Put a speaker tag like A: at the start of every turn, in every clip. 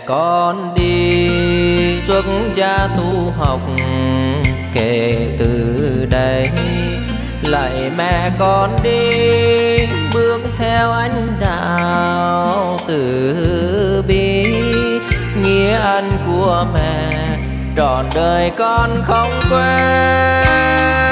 A: con đi xuất gia tu học, kể từ đây lạy mẹ con đi bước theo ánh đạo từ bi. Nghĩa ân của mẹ trọn đời con không quên.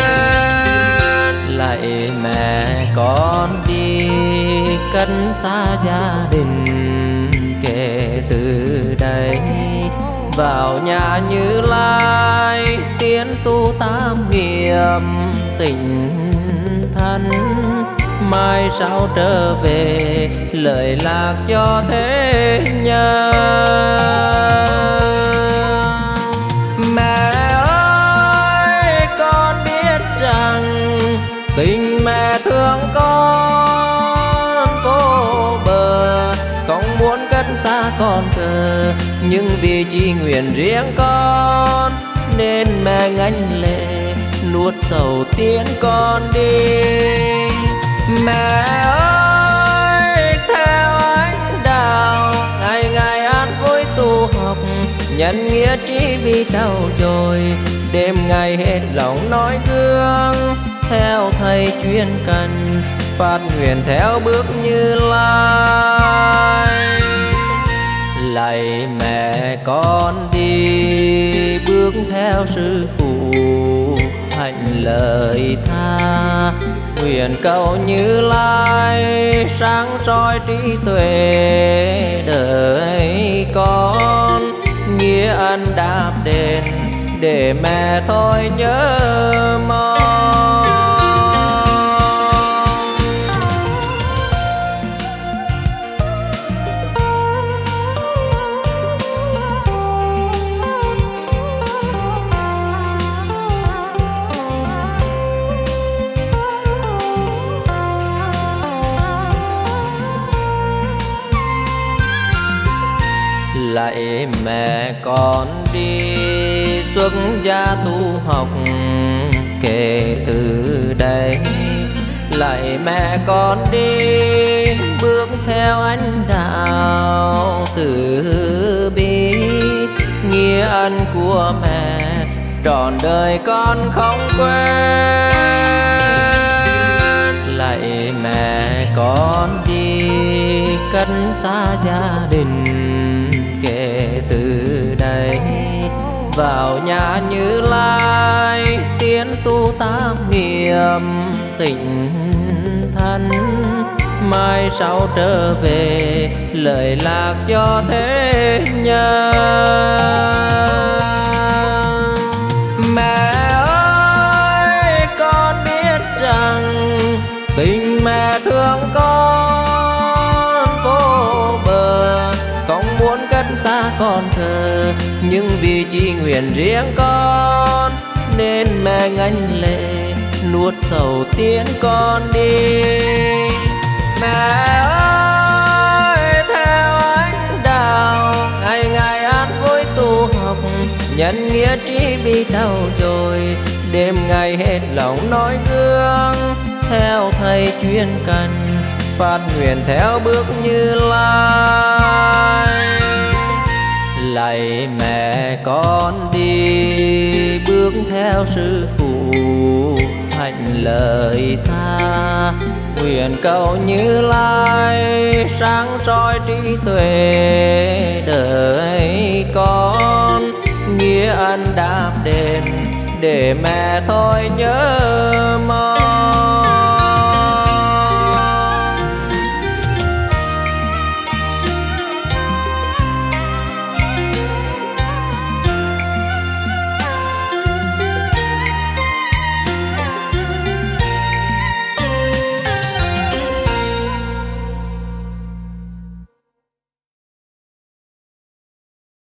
A: Lạy mẹ con đi cất xa gia đình, kể từ đây vào nhà Như Lai tiến tu tam nghiệp tịnh thân. Mai sau trở về lợi lạc cho thế nhân. Mẹ ơi con biết rằng tình mẹ thương con vô bờ, không muốn cất xa con thờ, nhưng vì chỉ nguyện riêng con nên mẹ nganh lệ nuốt sầu tiến con đi. Mẹ ơi theo ánh đạo ngày ngày an vui tu học, nhân nghĩa trí bi đau rồi đêm ngày hết lòng nói gương. Theo thầy chuyên cần phát nguyện theo bước Như Lai. Lạy mẹ con đi bước theo sư phụ hạnh lời tha. Nguyện cầu Như Lai sáng soi trí tuệ đời con. Nghĩa ân đáp đền để mẹ thôi nhớ mong. Lạy mẹ con đi xuất gia tu học, kể từ đây lạy mẹ con đi bước theo ánh đạo từ bi. Nghĩa ân của mẹ trọn đời con không quên. Lạy mẹ con đi cất xa gia đình, kể từ đây vào nhà Như Lai tiến tu tam nghiệp tịnh thân. Mai sau trở về lợi lạc cho thế nhân. Mẹ ơi con biết rằng tình mẹ thương con vô bờ, không muốn cất xa con thờ, nhưng vì chỉ nguyện riêng con nên mẹ nganh lệ nuốt sầu tiến con đi. Mẹ ơi theo ánh đạo ngày ngày an vui tu học, nhân nghĩa trí bi đau rồi đêm ngày hết lòng nói gương. Theo thầy chuyên cần phát nguyện theo bước Như Lai. Lạy mẹ con đi bước theo sư phụ hạnh lời tha. Nguyện cầu Như Lai sáng soi trí tuệ đời con. Nghĩa ân đáp đền để mẹ thôi nhớ